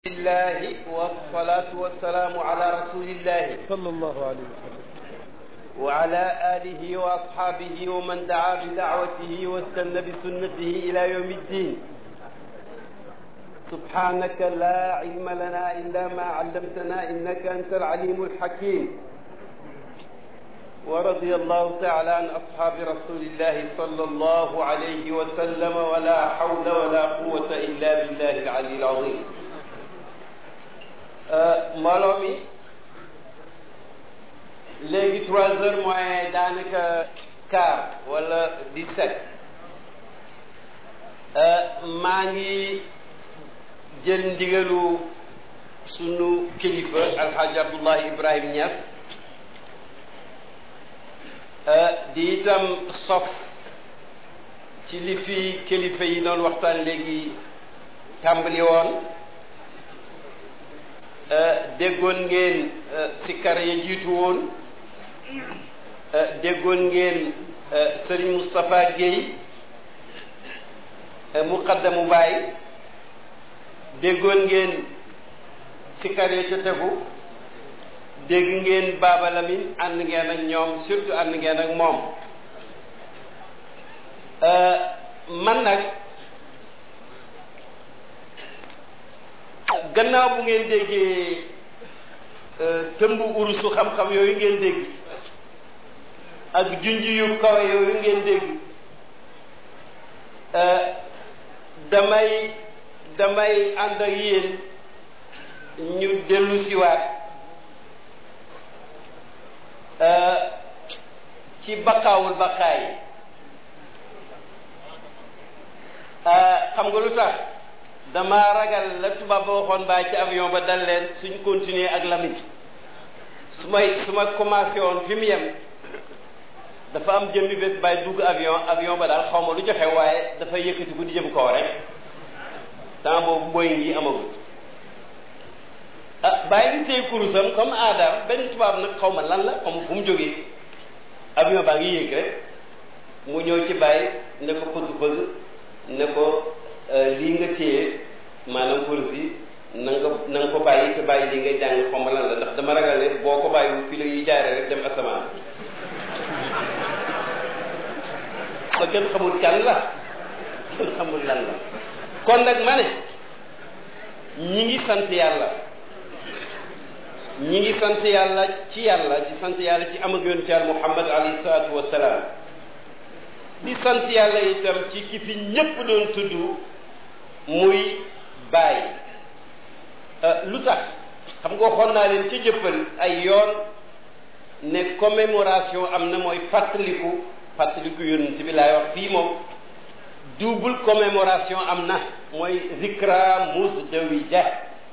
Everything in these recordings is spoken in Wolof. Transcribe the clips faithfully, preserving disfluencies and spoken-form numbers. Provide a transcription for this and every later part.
الله والصلاة والسلام على رسول الله صلى الله عليه وسلم وعلى آله وأصحابه ومن دعا بدعوته واستنى بسنته إلى يوم الدين. سبحانك لا علم لنا إلا ما علمتنا إنك أنت العليم الحكيم. ورضي الله تعالى عن أصحاب رسول الله صلى الله عليه وسلم ولا حول ولا قوة إلا بالله العلي العظيم. mbooloo mi léegi trois heures moins daanaka quart wala dix-sept maa ngi jël ndigalu sunu kilifa alxaaji Abdullahi Ibrahim Niass di itam sof ci li fi kilifa yi doon waxtaan léegi tàmbali woon. déggoon ngeen sikkar ya jiitu woon déggoon ngeen Serigne Moustapha Guèye muqaddamu Baay déggoon ngeen sikkar ya ca tegu dégg ngeen Baba Lamine ànd ngeen ak ñoom surtout ànd ngeen ak moom man nag gannaaw bu ngeen déggee tëmbu urusu xam-xam yooyu ngeen dégg ak junj yu kawe yooyu ngeen dégg damay damay ànd ak yéen ñu dellu siwaat ci baqaawul baqaay xam nga lu tax dama ragal la tubaab ba waxoon bàyyi ci avion ba dal leen suñ continuer ak Lamine su may su ma commencé woon fi mu yem dafa am jëmmi bés bàyyi dugg avion avion ba daal xaw ma lu joxe waaye dafa yëkkati ko di jëm kaw rek temps boobu Boeing yi amagul ah bàyyi di téye kurusam comme aadam benn tubaab nag xaw ma lan la xaw ma fu mu jógee avion baa ngi yéeg rek mu ñëw ci bàyyi ne ko bëgg-bëgg ne ko lii nga téye maanaam kurus bi na nga na nga ko bàyyi te bàyyi lii ngay jàng xaw ma lan la ndax dama ragal ne boo ko bàyyi fii la yi jaaree rek dem asamaan ba kenn xamul kan la kenn xamul lan la kon nag ma ne ñi ngi sant yàlla ñi ngi sant yàlla ci yàlla ci sant yàlla ci am ak yoon ci yàlla Muhammad alayhi salaatu wassalaam di sant yàlla itam ci ki fi ñépp doon tudd muy Baay lu tax xam nga waxoon naa leen ci jëppal ay yoon ne commémoration am na mooy fàttaliku fàttaliku yonent bi laay wax fii moom double commémoration am na mooy zikra musdawija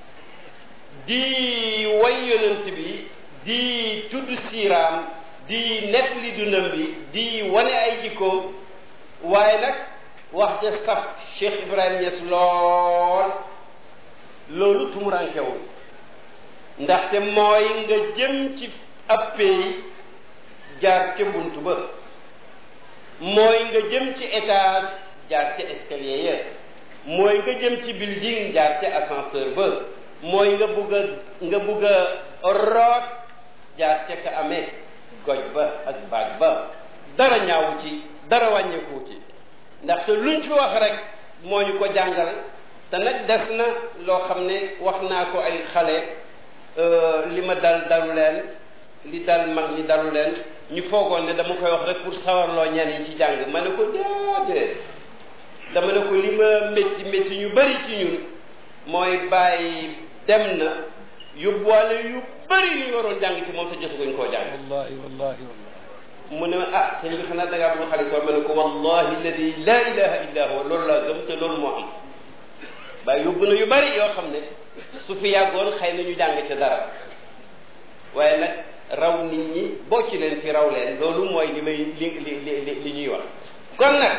di way yonent bi di tudd siiraam di net li dundam bi di wane ay jikkoom waaye nag wax de saf Cheikh Ibrahima Niass lool loolu tumurankewul ndaxte mooy nga jëm ci ab pays jaar ca bunt ba mooy nga jëm ci étage jaar ca escalier ya mooy nga jëm ci building jaar ca ascenseur ba mooy nga bugg a nga bugg a root jaar ca ka amee goj ba ak baag ba dara ñaawu ci dara wàññeeku ci ndaxte luñ fi wax rek moo ñu ko jàngal te nag des na loo xam ne wax naa ko ay xale li ma dal dalu leen li dal mag ñi dalu leen ñu foogoon ne dama koy wax rek pour sawarloo ñenn yi ci jàng ma ne ko déedéet dama ne ko li ma métti métti ñu bari ci ñun mooy bàyyi dem na yóbbuwaale yu bari yu ñu waroon jàng ci moom te jotaguñ koo jàng. wallahi wallahi wallahi mu ne ah sëñ bi xanaa da ngaa bëgg xaalis ma ne ko wallahi alladi laa ilaha illa huwa loolu laa gëm te loolu moo am waaye yóbbu na yu bari yoo xam ne su fi yàggoon xëy na ñu jàng ca dara waaye nag raw nit ñi boo ci leen fi raw leen loolu mooy li may li li li li ñuy wax. kon nag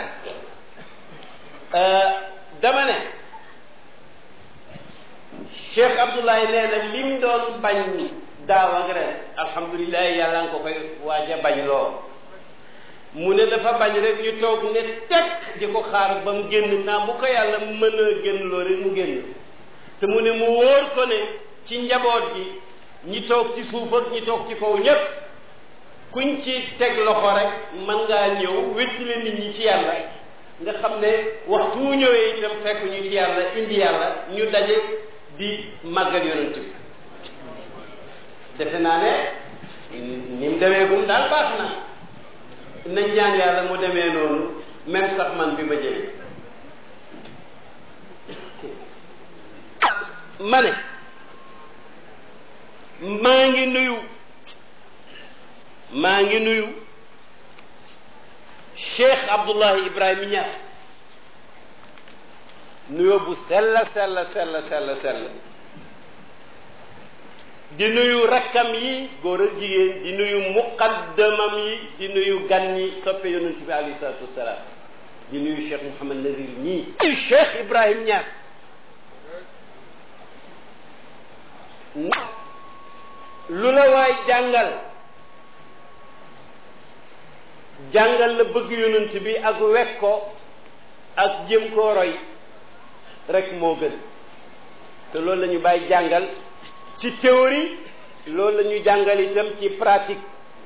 dama ne Cheikh Abdoulaye nee na lim doon bañ daaw ak ren alhamdulilah yàlla nga ko koy waaj a bañ loo mu ne dafa bañ rek ñu toog ne teg di ko xaar ba mu génn temps bu ko yàlla mën a génn loo rek mu génn te mu ne mu wóor ko ne ci njaboot gi ñi toog ci suuf ak ñi toog ci kaw ñépp kuñ ci teg loxo rek mën ngaa ñëw wéttile nit ñi ci yàlla nga xam ne waxtu wu ñëwee itam fekk ñu ci yàlla indi yàlla ñu daje di màggal yonent bi defe naa ne ni mu demee gum daal baax na nañ ñaan yàlla mu demee noonu même sax man bi ma jëlee ma ne maa ngi nuyu maa ngi nuyu Cheikh Abdullahi Ibrahima Niass nuyoo bu sell sell sell sell sell di nuyu rakkam yi góor ak jigéen di nuyu muqaddamam yi di nuyu gan ñi soppe yonent bi alayhi salaatu wasalaam di nuyu Cheikh Mouhamad Nazir ñii Cheikh Ibrahima Niass lu la waay jàngal jàngal la bëgg yonent bi ak wekk ko ak jëm koo roy rek moo gën te loolu la ñu bàyyi jàngal ci théorie loolu la ñu jàngal itam ci pratique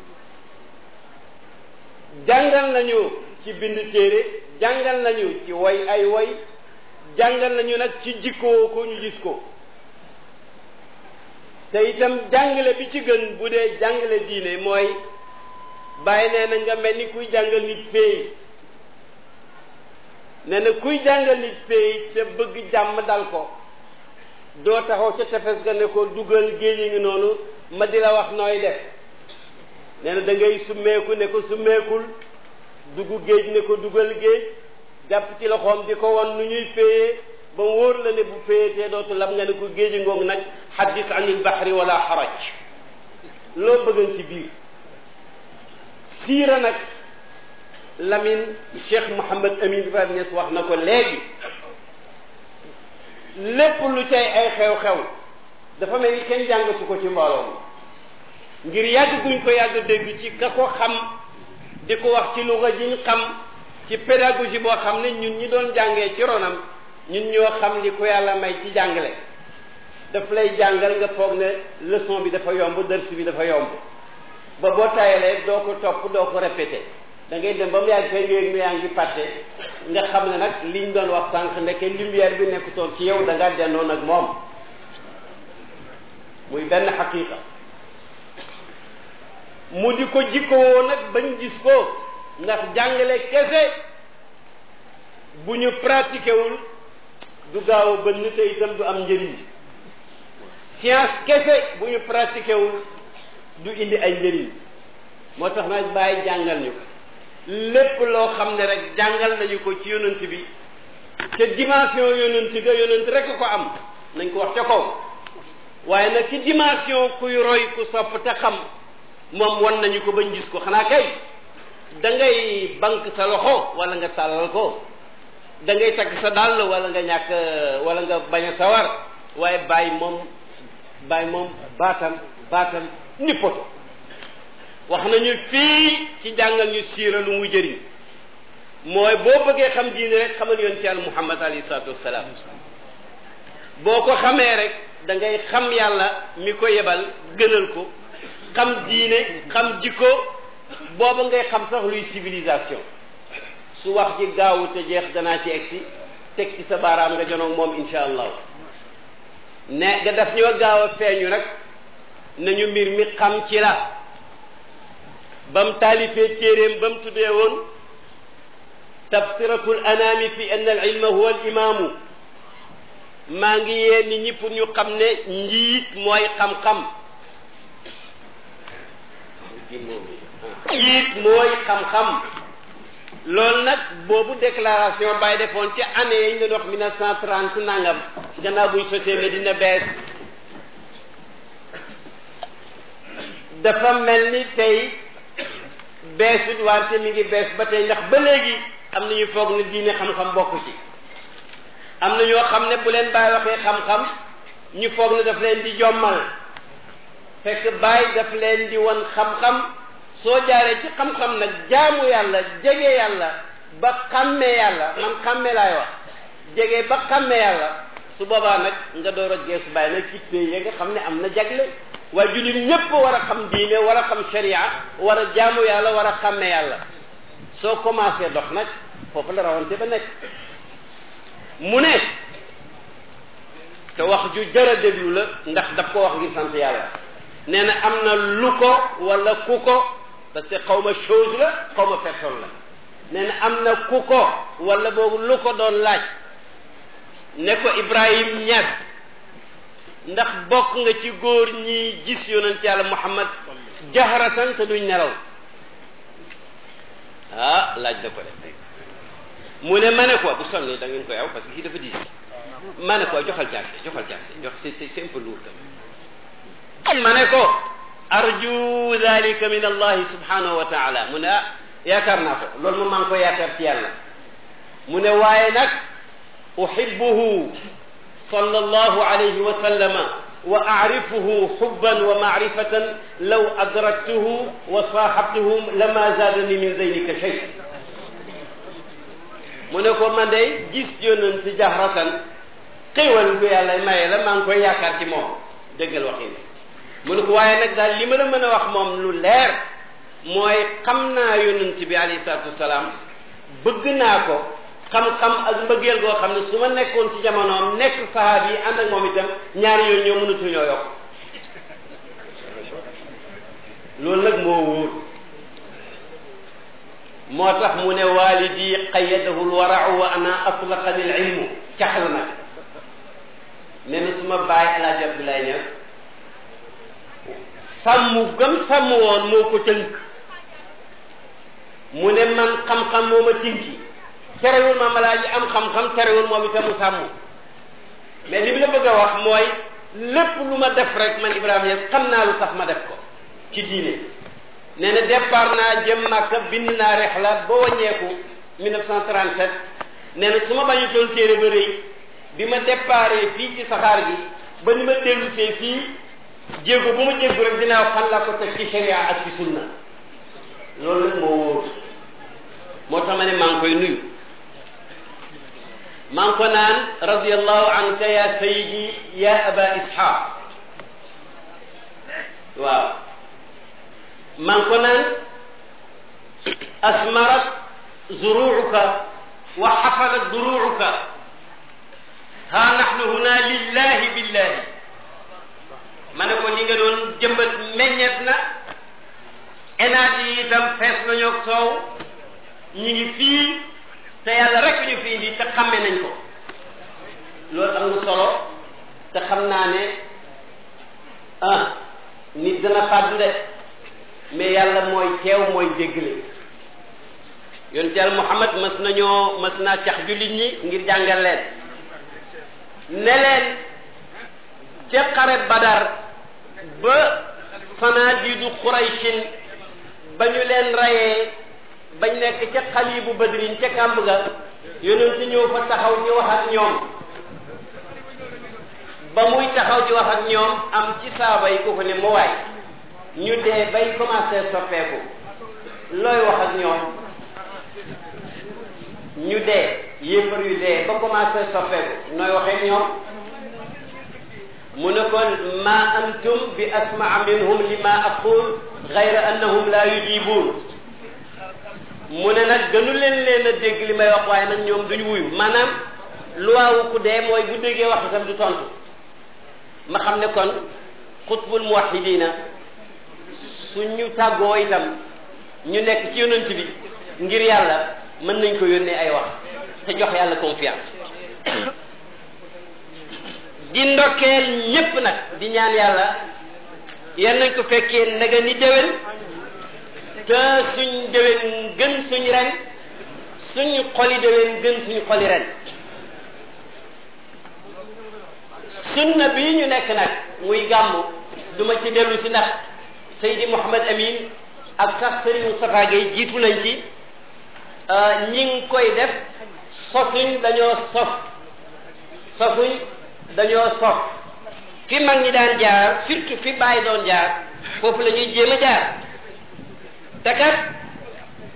jàngal nañu ci bind téere jàngal nañu ci woy ay woy jàngal nañu nag ci jikkoo ko ñu gis ko te itam jàngale bi ci gën bu dee jàngale diine mooy bàyyi nee na nga mel ni kuy jàngal nit féey nee na kuy jàngal nit féey te bëgg jàmm dal ko doo taxaw ca tefes ga ne ko dugal géej ngi noonu ma di la wax nooy def nee na da ngay summeeku ne ko summeekul dugg géej ne ko dugal géej jàpp ci loxoom di ko won nu ñuy féeyee ba mu wóor la ne bu féeyatee dootu lam nga ne ko géej ngoog nag xaddis anil baxri wala xaraj loo bëggan ci biir siira nag Lamine Cheikh Mouhamad Amin Ibrahima Niass wax na ko léegi lépp lu cay ay xew-xew dafa mel ni kenn jàngatu ko ci mbooloo ngir yàgg guñ ko yàgg dégg ci ka ko xam di ko wax ci luga jiñ xam ci pédagogie boo xam ne ñun ñi doon jàngee ci ronam ñun ñoo xam li ko yàlla may ci jàngale daf lay jàngal nga foog ne leçon bi dafa yomb dërs bi dafa yomb ba boo tayalee doo ko topp doo ko répété da ngay dem ba mu yàgg kay ngéeg mi yaa ngi fàtte nga xam ne nag liñ doon wax sànq ndeke lumière bi nekkutoon ci yow da ngaa dendoon ak moom muy benn xaqiqa mu di ko jikkowoo nag bañ gis ko ndax jàngale kese bu ñu pratiqué wul du gaaw a bënn te itam du am njëriñ science kese bu ñu pratiqué wul du indi ay njëriñ moo tax nag bàyyi jàngal ñu lépp loo xam ne rek jàngal nañu ko ci yonent bi te dimension yonent ga yonent rek ko am nañ ko wax ca kaw waaye nag ci dimension kuy roy ku sopp te xam moom wan nañu ko bañ gis ko xanaa kay da ngay bank sa loxo wala nga tàllal ko da ngay takk sa dàll wala nga ñàkk wala nga bañ a sawar waaye bàyyi moom bàyyi moom baatam baatam ni poto wax nañu fii ci jàngal ñu siira lu muy jëriñ mooy boo bëggee xam diine rek xamal yoon ci Yàlla Muhammad alayhi salaatu wassalaam boo ko xamee rek da ngay xam yàlla mi ko yebal gënal ko xam diine xam jikko booba ngay xam sax luy civilisation su wax ji gaawu te jeex danaa ci egsi teg ci sa baaraam nga jonoog moom insha allah ne nga daf ñoo gaaw a feeñu nag nañu mbir mi xam ci la bam taalifee téeréem bam tuddee woon tabsiratul anami fi anna al ilma huwa al imaamu maa ngi yee nit ñi pour ñu xam ne njiit mooy xam-xam njiit mooy xam-xam loolu nag boobu déclaration Baye defoon ci année yi ñu doon wax mille neuf cent trente nangam gannaaw buñ sotee Medina bees dafa mel ni tey beesut wante mi ngi bees ba tey ndax ba léegi am na ñu foog ne diine xam-xam bokku ci am na ñoo xam ne bu leen Baye waxee xam-xam ñu foog ne daf leen di jommal fekk Baye daf leen di won xam-xam soo jaaree ci xam-xam nag jaamu yàlla jege yàlla ba xàmmee yàlla man xàmmee laay wax jege ba xàmmee yàlla su boobaa nag nga door a geesu bàyyi nag ci pays ya nga xam ne am na jagle waaye jullit ñépp war a xam diine war a xam sharia war a jaamu yàlla war a xàmme yàlla soo commencé dox nag foofu la rawante ba nekk mu ne te wax ju jar a déglu la ndax daf ko wax ngir sant yàlla nee na am na lu ko wala ku ko parce que xaw ma chose la xaw ma personne la nee na am na ku ko wala boobu lu ko doon laaj ne ko Ibrahim Niass ndax bokk nga ci góor ñi gis yonent yàlla Muhammad jaharatan te duñ nelaw ah laaj da ko def mu ne ma ne ko bu sonni da ngeen koy aw parce que kii dafa diis ma ne ko joxal jaase joxal jaase jox c'est c'est un peu lourd tam ma ne ko arju dalika min allahi subhanahu wa taala mu ne ah yaakaar naa ko loolu moom maa ngi ko yaakaar ci yàlla mu ne waaye nag uhibbuhu sallallahu alayhi wa sallama wa aarifuhu xubban wa maarifatan law adraktuhu wa saaxabtuhu lama zaadani min zeynika shay mu ne ko man day gis yonent si jahratan xéewal gu yàlla maye la maa ngi koy yaakaar ci moom déggal waxi ne mu ne ko waaye nag daal li ma la mën a wax moom lu leer mooy xam naa yonent bi alayhi salaatu wasalaam bëgg naa ko xam-xam ak mbëggeel goo xam ne su ma nekkoon ci jamonoom nekk sahaab yi ànd ak moom itam ñaari yoon ñoo mënatu ñoo yokk loolu nag moo wóor moo tax mu ne walidi qayyadahu lwarau wa ana atlaqani l ilmu cax la nag nee na suma baay Alaaji Abdoulaye Niass sàmm gam sàmm woon moo ko tënk mu ne man xam-xam moo ma tinki terewul ma Alaaji am xam-xam terewul moom itam mu sàmm mais li mu la bëgg a wax mooy lépp lu ma def rek man Ibrahima Niass xam naa lu tax ma def ko ci diine nee na départ naa jëm Makka bind naa rexla ba wàññeeku mille neuf cent trente-sept nee na su ma bañu toon téere ba rëy bi ma déparé fii ci saxaar gi ba ni ma dellusee fii jéego bu ma jéggu rek dinaa fan la ko teg ci sharia ak ci sunna loolu nag moo wóor moo tax ma ne maa ngi koy nuyu maa ngi ko naan radiyallahu anka ya sayyidi ya aba ishaq waaw maa ngi ko naan asmarat zuruuka wa xafalat duruuka ha nahnu huna lillahi billahi ma ne ko li nga doon jëmbat meññet na enaat yi itam fees nañu ak soow ñi ngi fii te yàlla rek ñu fii indi te xamme nañ ko loolu am na solo te xam naa ne ah nit dana fàddu de mais yàlla mooy teew mooy déggle yonent yàlla Muhammad mas nañoo mas naa cax jullit ñi ngir jàngal leen ne leen ca xare Badar ba sanaadiidu Qurayshin ba ñu leen rayee bañ nekk ca xalibu Badrin ca kàmb ga yonent ñëw fa taxaw di wax ak ñoom ba muy taxaw di wax ak ñoom am ci saaba yi ku ko ne mu waay ñu dee bay commencé soppeeku looy wax ak ñoom ñu dee yéefar yu dee ba commencé soppeeku nooy waxee ñoom mu ne kon ma antum bi asmaa minhum li ma aqul gayra annahum la yujibuun mu ne nag gënu leen leen a dégg li may wax waaye nag ñoom duñ wuyu maanaam luwaawu ku dee mooy bu déggee wax itam du tontu ma xam ne kon xutbul muwahidina suñu tàggoo itam ñu nekk ci yonent bi ngir yàlla mën nañ ko yónnee ay wax te jox yàlla confiance di ndokkeel ñépp nag di ñaan yàlla yan nañ ko fekkee naga ni déwén te suñ déwén gën suñ ren suñ xoli déwén gën suñ xoli ren sunna bii ñu nekk nag muy gàmmu duma ci dellu si ndax Seydi Mouhamad Amin ak sax Serigne Moustapha Gueye jiitu nañ ci ñi ngi koy def sosuñ dañoo sof sofuñ dañoo sof fi mag ñi daan jaar surtout fi bàyyi doon jaar foofu la ñuy jéem a jaar te kat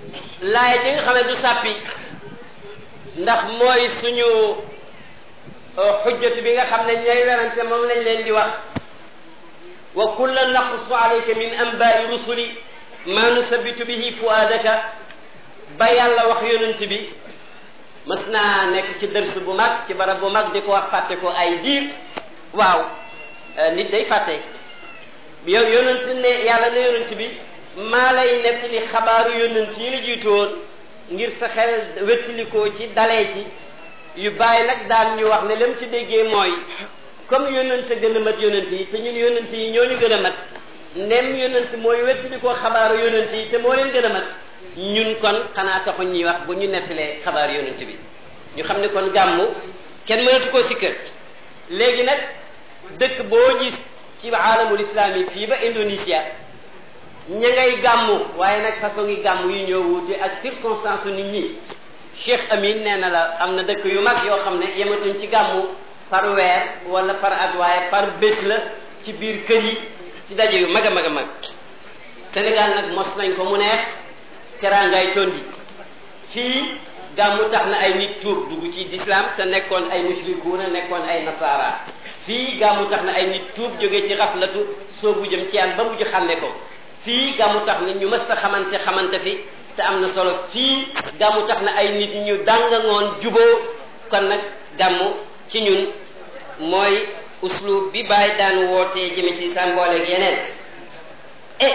laay ji nga xam ne du sàppi ndax mooy suñu xujjatu bi nga xam ne ñooy werante moom lañ leen di wax wa kullan naqussu alayka min anbaai rusuli ma nusabitu bihi fuadaka ba yàlla wax yonent bi mas naa nekk ci dërs bu mag ci barab bu mag di ko wax fàtte ko ay diir waaw nit day fàtte yow yonent ne yàlla ne yonent bi maa lay nekk li xabaaru yonent yi la jiitu woon ngir sa xel wéttalikoo ci dalee ci yu bàyyi nag daan ñu wax ne lam ci déggee mooy comme yonent gën a mat yonent yi te ñun yonent yi ñoo ñu gën a mat nem yonent mooy wéttalikoo xabaaru yonent yi te moo leen gën a mat ñun kon xanaa taxu ñuy wax bu ñu nettalee xabaaru yonent bi ñu xam ne kon gàmmu kenn mënatu koo si kër léegi nag dëkk boo gis ci aalamul islami fii ba Indonésia ña ngay gàmmu waaye nag façon yi gàmmu yi ñoo wuute ak circonstance nit ñi Cheikh Amin nee na la am na dëkk yu mag yoo xam ne yematuñ ci gàmmu par weer wala par at waaye par bés la ci biir kër yi ci daje yu mag a mag a mag Sénégal nag mos nañ ko mu neex teraangaay tondi fii gàmmu tax na ay nit tuub dugg ci l'islam te nekkoon ay mushrikuuna nekkoon ay nasara fii gàmmu tax na ay nit tuub jógee ci xaflatu soobu jëm ci yàlla ba mujj xàmme ko fii gàmmu tax na ñu mës a xamante xamante fi te am na solo fii gàmmu tax na ay nit ñu dàngangoon juboo kon nag gàmmu ci ñun mooy uslub bi bàyyi daan wootee jëme ci sa mbooleeg yeneen e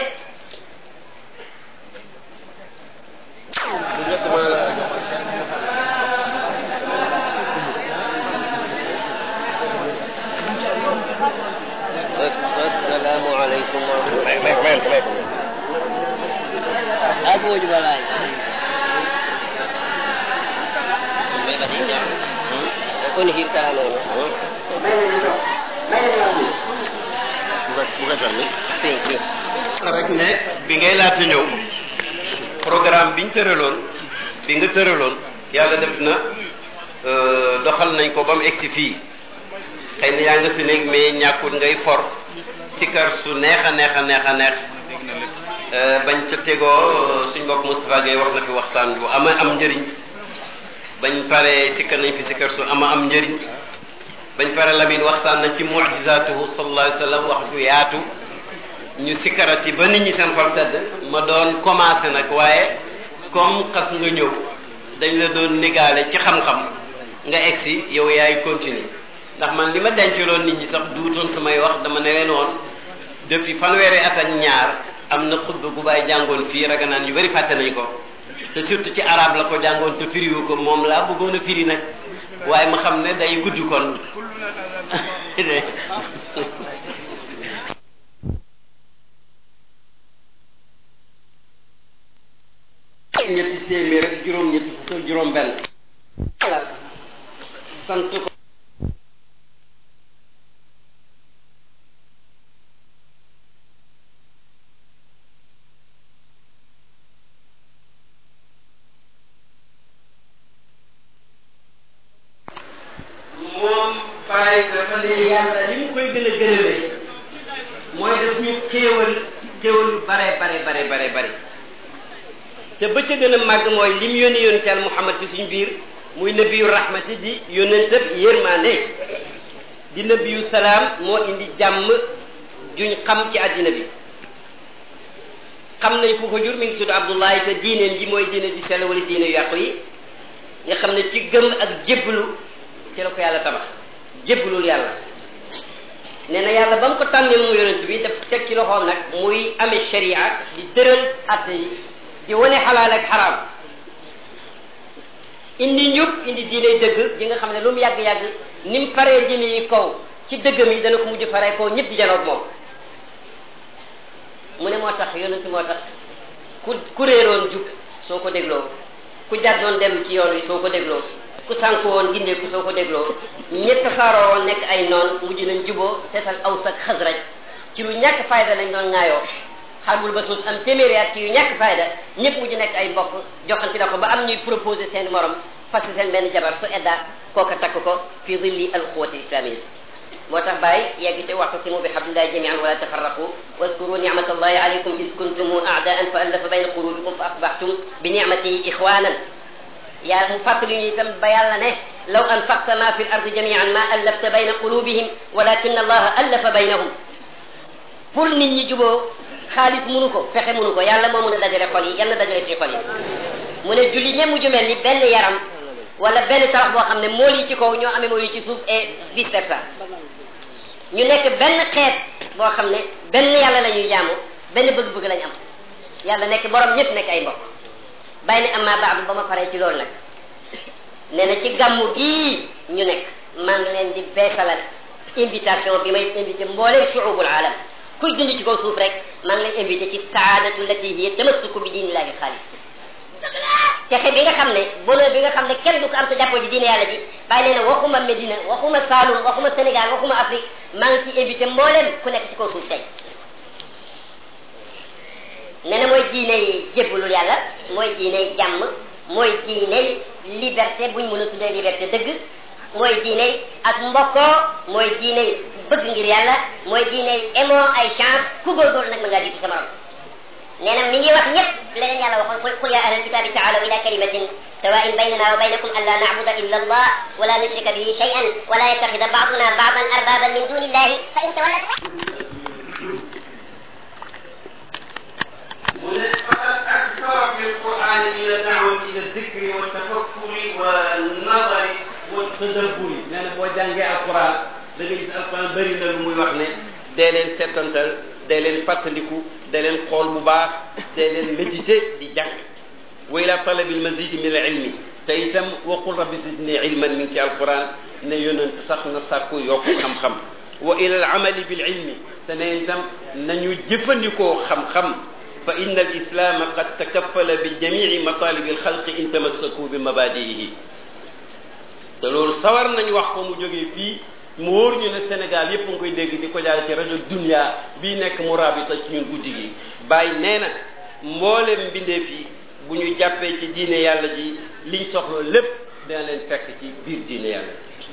bu njëkk maa la assalaamu aleykum wa rahmatulah aku mau coba lagi. Aku ni hirta lo. bukan sànni. Thank you. rek ne bi ngay laata ñëw programme biñ tëraloon bi nga tëraloon yàlla def na doxal nañ ko ba mu egsi fii xëy na yaa nga si néeg mais ñàkkut ngay for sikar su neex a neex a neex a neex bañ ca tegoo suñ mbokk Moustapha Gueye wax na fi waxtaan bu ama am njëriñ bañ pare sikkar nañ fi sikkar su ama am njëriñ bañ pare Lamine waxtaan nañ ci mu'jizatuhu sallallahu alayhi wa sallam wax ju yaatu ñu sikkarati ba nit ñi seen xol tedd ma doon commencé nag waaye comme xas nga ñëw dañ la doon négaale ci xam-xam nga egsi yow yaay continuer ndax man li ma dencaloon nit ñi sax duutoon samay wax dama ne leen woon depuis fanweeri at ak ñaar am na xutba gu bàyyi jàngoon fii raga naan ñu bari fàtte nañ ko te surtout ci arab la ko jàngoon te firiwu ko moom laa bëggoon a firi nag waaye ma xam ne day gudd kon ñetti téeméer rek juróom ñetti fukk juróom benn sant ko moom bàyyi dafa ne yàlla li mu koy gën a gënale mooy daf ñu xéewal xéewal yu bare bare bare bare bare te ba ca gën a màgg mooy lim yónni yónni al Muhammad ci suñ biir muy nabiyu rahmati di yónnentab yërmande di nabiyu salaam moo indi jàmm juñ xam ci àddina bi xam nañ ku ko jur mi ngi tudd Abdullahi te diineen ji mooy diine ji sell wala diine yu yàqu yi nga xam ne ci gëm ak jébbalu ci la ko yàlla tabax jébbalul yàlla nee na yàlla ba mu ko tànnee mu yonent bi daf teg ci loxoom nag muy amee sharia di dëral atte yi di wane xalaal ak xaraam indi njub indi diine dëgg yi nga xam ne lu mu yàgg-yàgg ni mu paree diine yi kaw ci dëggam yi dana ko mujj paree kaw ñëpp di janoog moom mu ne moo tax yonent moo tax ku ku réeroon jub soo ko dégloo ku jàddoon dellu ci yoon wi soo ko dégloo ku sànku woon gindeeku soo ko dégloo ñett saaroo woon nekk ay noon mujj nañ juboo seetal Aws ak Xasraj ci lu ñàkk fayda lañ doon ŋaayoo xarbul ba suus am téeméeri at ci yu ñàkk fayda ñëpp mujj nekk ay mbokk joxan ci ko ba am ñuy proposé seen morom parce que seen benn jabar su edda kooka takk ko fi dhilli al quwwati islamiyya moo tax bàyyi yegg te wa'tasimu bi hablillahi jami'an wa la tafarraqu wazkuru ni'matallahi alaykum id kuntum a'da'an fa allafa bayna qulubikum fa asbahtum bi ni'matihi ikhwanan yàlla mu fàttali ñu itam ba yàlla ne law anfaqta ma fi l ardi jamian ma allafta bayna qulubihim walakin allaha allafa baynahum pour nit ñi juboo xaalis munu ko fexe munu ko yàlla moo mun a dajale xol yi yal na dajale suñu xol yi mu ne julli ñe mujju mel ni benn yaram wala benn tabax boo xam ne mool yi ci kaw ñoo amee mool yi ci suuf et vice versa ñu nekk benn xeet boo xam ne benn yàlla la ñuy jaamu benn bëgg-bëgg lañ am yàlla nekk borom ñëpp nekk ay mbokk bàyyi ne amma baadu ba ma paree ci loolu nag nee na ci gàmmu gii ñu nekk maa ngi leen di beesalal invitation bi may invité mbooleem shuubul alam kuy dund ci kaw suuf rek maa ngi lay invité ci saadatu lati hiya tamassuku bi diinillahi xaalis texe bi nga xam ne bonheur bi nga xam ne kenn du ko am sa jàppoo ji diine yàlla ji bàyyi nee na waxuma Médina waxuma Saloum waxuma Sénégal waxuma Afrique maa ngi ci invité mbooleem ku nekk ci kaw suuf tey nee na mooy diine yi jébbalul yàlla mooy diine yi jàmm mooy diine yi liberté buñ mën a tuddee liberté dëgg mooy diine yi ak mbokkoo mooy diine yi bëgg ngir yàlla mooy diine yi émoo ay chance ku góorgóorlu nag mën ngaa jiitu sa morom nee na mi ngi wax ñëpp leneen yàlla waxoon qul ya ahlal kitabi taalaw ila kalimatin sawaa'in baynana wa baynakum an la na'buda illa allah wa la nushrika bihi shay'an wa la yattakhidha ba'duna ba'dan arbaban min duni illahi fa in tawallat mu ne faqad aksara fi l-Qur'ani ila da'wati ila dhikri wa tafakkuri wa nadari wa tadabburi nee na boo jàngee alquran da nga gis alquran bëri na lu muy wax ne dee leen settantal dee leen fàttaliku dee leen xool bu baax dee leen méditer di jàng wa ila talabil mazid min al ilmi te itam waqul rabbi zidni ilman mi ngi ci alquran ne yonent sax na sàkku yokku xam-xam wa ila al amali bil ilmi te ne itam nañu jëfandikoo xam-xam fa inna al islam qad takaffala bi jami'i matalib al xalqi in tamassaku bi mabadi'ihi te loolu sawar nañ wax ko mu jógee fii mu wóor ñu ne Sénégal yépp nga koy dégg di ko jaar ci rajo Dunya bii nekk mu rabita ci ñun guddi gi bàyyi nee na mboolem mbindeef yi bu ñu jàppee ci diine yàlla ji liñ soxla lépp dina leen fekk ci biir diine yàlla ji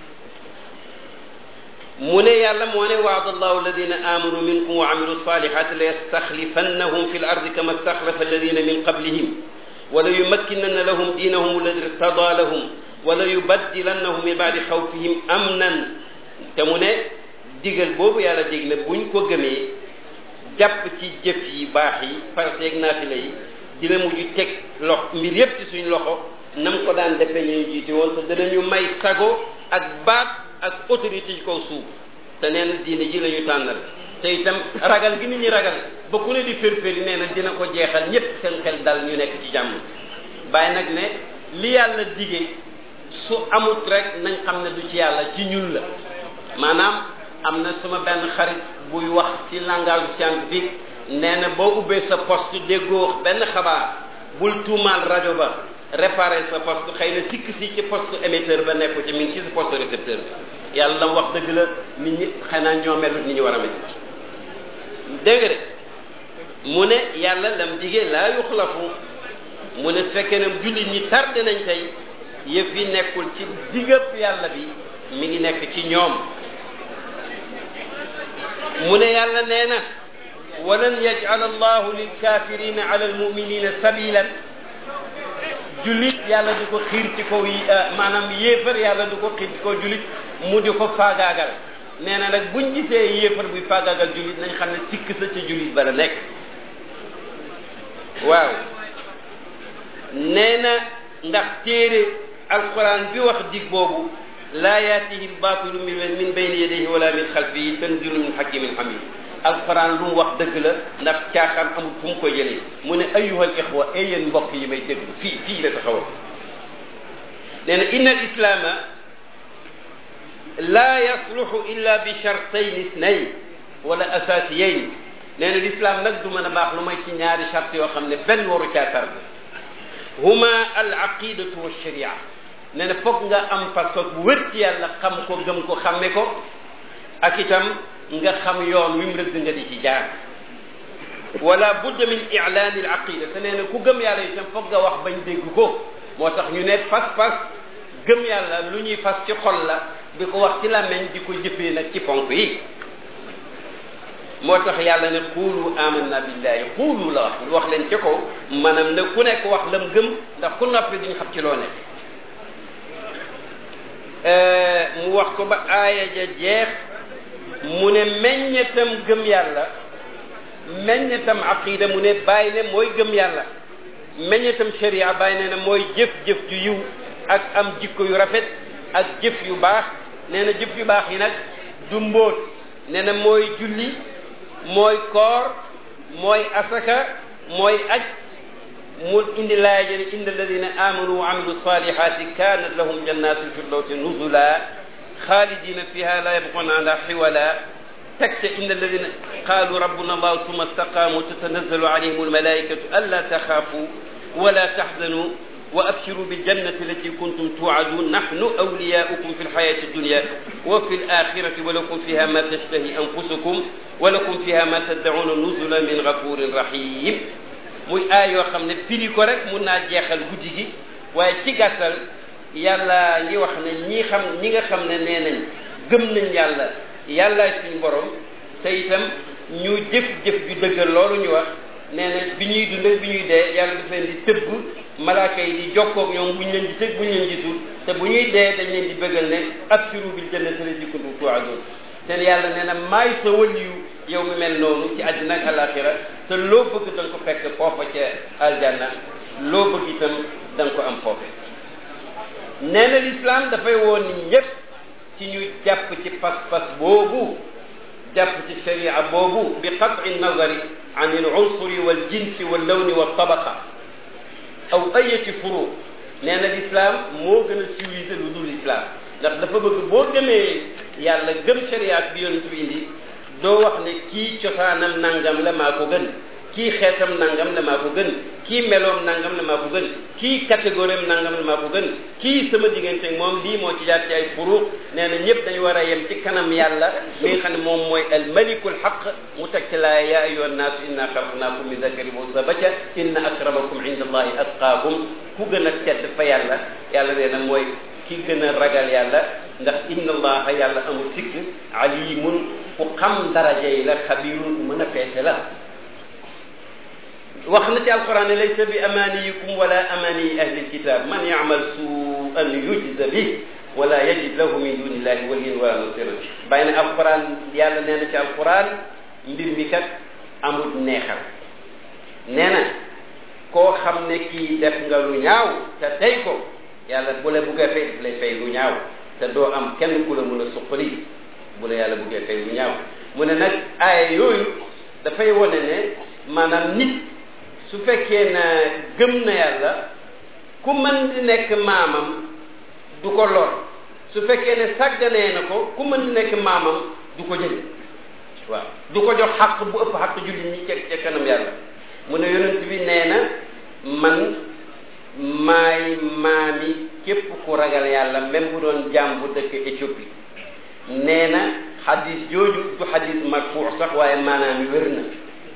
mu ne yàlla moo ne waada allahu alladina amanu minkum wa amilu salihati la yastaxlifannahum fi l ardi kama staxlafa alladina min qablihim wala yumakkinanna lahum diinahum alladi irtada lahum wala yubaddilannahum min baadi xawfihim amnan te mu ne digal boobu yàlla dig ne buñ ko gëmee jàpp ci jëf yi baax yi farteeg naafila yi dina mujj teg lox mbir yépp ci suñ loxo nam ko daan defee ñu jiite woon te danañu may sago ak baat ak autorité ci kaw suuf te nee na diine ji la ñu tànnal te itam ragal gi nit ñi ragal ba ku ne di férféri nee na dina ko jeexal ñépp seen xel dal ñu nekk ci jàmm bàyyi nag ne li yàlla dige su amut rek nañ xam ne du ci yàlla ci ñun la maanaam am na suma benn xarit buy wax ci langage scientifique nee na boo ubbee sa poste déggoo benn xabaar bul tuumaal rajo ba réparer sa poste xëy na sikk si ci poste émetteur ba nekku ci mi ngi ci sa poste récepteur bi yàlla dama wax dëgg la nit ñi xanaa ñoo melut ni ñu war a mel dégg nga de mu ne yàlla lam digee laa yuxlafu mu ne su fekkee ne jullit ñi tardé nañ tey yëf yi nekkul ci digëb yàlla bi mi ngi nekk ci ñoom mu ne yàlla nee na walan yaj'al allahu lilkafirina ala almuminina sabilan jullit yàlla du ko xiir ci kaw yi maanaam yéefar yàlla du ko xiir ci kaw jullit mu di ko faagaagal nee na nag buñ gisee yéefar buy faagaagal jullit nañ xam ne sikk sa ca jullit ba la nekk waaw nee na ndax téere alquran bi wax dig boobu laa yaatihi lbaatilu min bayni yadayhi wala min xalfihi tanzilu min hakimin hamid alquran lu mu wax dëgg la ndax caaxaan amul fu mu ko jëlee mu ne ayuha al ixwa ay yéen mbokk yi may déglu fii fii la taxawal nee na inna al islaama laa yasluxu illa bi chartayn isnayn wala asaasiyayn nee na l'islam nag du mën a baax lu may ci ñaari charte yoo xam ne benn waru caatar huma al aqidatu wa sharia nee na foog nga am pas-pas bu wér ci yàlla xam ko gëm ko xàmme ko ak itam nga xam yoon wi mu rëdd nga di ci jaar wala budda min i'laani al aqida te nee na ku gëm yàlla itam foog nga wax bañ dégg ko moo tax ñu ne pas-pas gëm yàlla lu ñuy fas ci xol la di ko wax ci làmmiñ di ko jëfee nag ci ponk yi moo tax yàlla ne quulu amanna billahi quulu la wax wax leen ci kaw maanaam ne ku nekk wax lam gëm ndax ku noppi duñ xam ci loo nekk mu wax ko ba aaya ja jeex mu ne meññetam gëm yàlla meññetam aqida mu ne bàyyi ne mooy gëm yàlla meññetam sharia bàyyi ne na mooy jëf-jëf ju yiw ak am jikko yu rafet ak jëf yu baax nee na jëf yu baax yi nag du mbóot nee na mooy julli mooy koor mooy asaka mooy aj mu indi laaya jëne inna alladina amanu wa amilu salihati kanat lahum jannatu firdawsi nuzula xaalidina fiha la yabquna anha xiwala teg ca inna alladina qaalu rabbuna allahu summa istaqaamu tatanazzalu alayhim almalaikatu alla taxaafu wala taxzanu wa abshiru biljannati allati kuntum tuuadun nahnu awliyaukum fi lxayati addunya wa fi alaxirati wa lakum fiha ma tashtahi anfusukum wa lakum fiha ma taddacuuna nuzula min gafurin rahim muy aay yoo xam ne firi ko rek mun naa jeexal guddi gi waaye ci gàttal yàlla ngi wax ne ñi xam ñi nga xam ne nee nañ gëm nañ yàlla yàllaay suñ borom te itam ñu jëf-jëf ju dëggal loolu ñu wax nee na bi ñuy dund ak bi ñuy dee yàlla daf leen di tëbb malaaka yi di jokkoog ñoom bu ñu leen gisee bu ñu leen gisul te bu ñuy dee dañ leen di bëggal ne abshiru bil jannati allati kuntum tu'adun te yàlla nee na maay sa waliyu yow mi mel noonu ci àddina ak alaxira te loo bëgg da nga ko fekk foofa ca aljanna loo bëgg itam da nga ko am foofe nee na l'islam dafay woon nit ñëpp ci ñu jàpp ci pas-pas boobu jàpp ci sharia boobu bi qat'i nazari an al unsuri wal jinsi wal lawni wal tabaqa aw ayati furu nee na l'islam moo gën a civilisé lu dul l'islam ndax dafa bëgg boo gëmee yàlla gëm sharia bi yonent bi indi doo wax ne kii cosaanam nangam la maa ko gën kii xeetam nangam la maa ko gën kii meloom nangam la maa ko gën kii catégorie am nangam la maa ko gën kii sama diggante moom lii moo ci jaar ci ay furuq nee na ñëpp dañu war a yem ci kanam yàlla mi nga xam ne moom mooy al malikul haq mu teg ci laa yaa ayyuha nnaasu inna xalaqnaakum min dakarin wa unsa ba ca inna akramakum inda allahi atqaakum ku gën a tedd fa yàlla yàlla nee na mooy ki gën a ragal yàlla ndax inna allaha yàlla amul sikk alimun ku xam daraja yi la xabirun ku mën a peese la wax na ci alquran ne laysa bi amaniyikum wala amani ahli alkitab man yaamal suan yujza bih wala yajid lahu min duni illahi waliyan wala nasira bàyyi na alquran yàlla nee na ci alquran mbir mi kat amul neexal nee na koo xam ne kii def nga lu ñaaw te tey ko yàlla bu la buggee fay daf lay fay lu ñaaw te doo am kenn ku la mën a suqali bu la yàlla buggee fay lu ñaaw mu ne nag aaya yooyu dafay wane ne maanaam nit su fekkee na gëm na yàlla ku mën di nekk maamam du ko lor su fekkee ne sàgganee na ko ku mën di nekk maamam du ko jël waaw du ko jox xaq bu ëpp xaq jullit ñi ca ca kanam yàlla mu ne yonent bi nee na man maay maami képp ku ragal yàlla même bu doon jaam bu dëkk Éthiopie nee na xadis jooju du xadis marfuu sax waaye maanaam wér na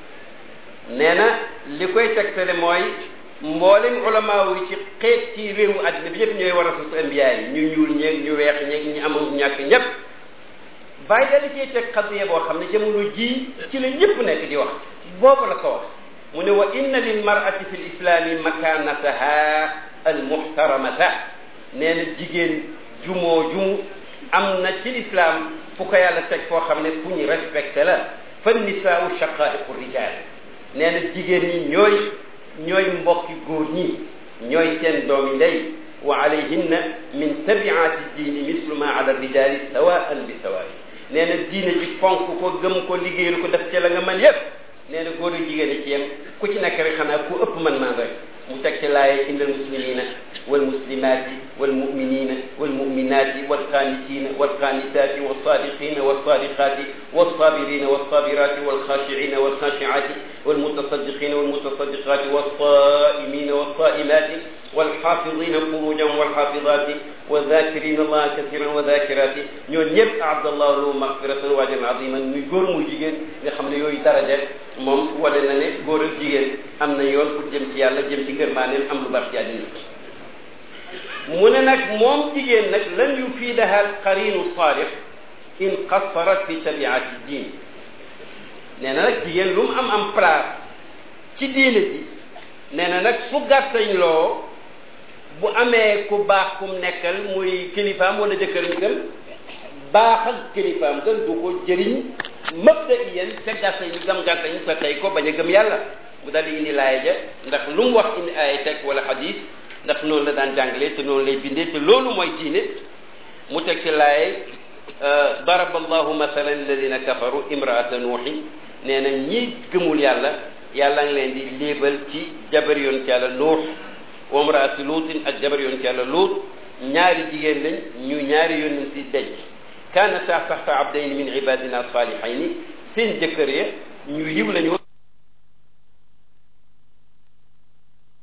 nee na li koy tegtale mooy mboolem ulama yi ci xeet ci réewu àddina bi ñëpp ñooy war a sos ambiya yi ñu ñuul ñeeg ñu weex ñeeg ñu amul ñàkk ñëpp bàyyi dala cee teg xadiya boo xam ne jamono ji ci la ñëpp nekk di wax boobu la ko wax mu ne wa inna lil mar'ati fi l islami makanataha al muhtaramata nee na jigéen jumoo jumu am na ci l'islam fu ko yàlla teg foo xam ne fu ñu respecté la fa nisaau shaqaiqu rijal nee na jigéen ñi ñooy ñooy mbokki góor ñi ñooy seen doomi ndey wa alayhinna min tabiati diini mislu ma ala rijali sawaan bi sawaay nee na diine ji fonk ko gëm ko liggéeyal ko def ci la nga mën yépp nee na góor yu jigéen ci yem ku ci nekk rek xanaa ku ëpp man man rek mu teg ci laaye inna almuslimina walmuslimati walmuminina walmuminati walqanitina walqanitati walsadiqina walsadiqati walsabirina walsabirati walkhashiina walkhashiati walmutasaddiqina walmutasaddiqati walsaimina walsaimati walxafidina furujahum walxafidati wadhakirina allaha kathiran wa dhakirati ñoon ñëpp aadallahu lahum magfiratan wa ajran aziman muy góor muy jigéen nga xam ne yooyu daraja moom wane na ne góor ak jigéen am na yoon pour jëm ci yàlla jëm ci ngërmaaneem am lu baax ci àddina mu ne nag moom jigéen nag lan yufiidaha alqarinu saalix in qassarat fi tabiati diin nee na nag jigéen lu mu am am place ci diine ji nee na nag su gàttañ loo bu amee ku baax kum nekkal muy kilifaam wala jëkkëram itam baaxal kilifaam gën du ko jëriñ mëbda yéen ca gàtta yi gam gàtta yi sa tey ko bañ a gëm yàlla mu daal di indi laaya ja ndax lu mu wax indi ay teg wala xadis ndax noonu la daan jàngalee te noonu lay bindee te loolu mooy diine mu teg ci laaye daraba allahu mathalan alladina kafaru imraata nuuxin nee na ñi gëmul yàlla yàlla ngi leen di léebal ci jabar yoon ci yàlla nuux wa imraatu luutin ak jabar yoon ci yàlla luut ñaari jigéen lañ ñu ñaari yonent si denc kaanata taxta abdayni min ibadina salihayni seen jëkkër ya ñu yiw lañu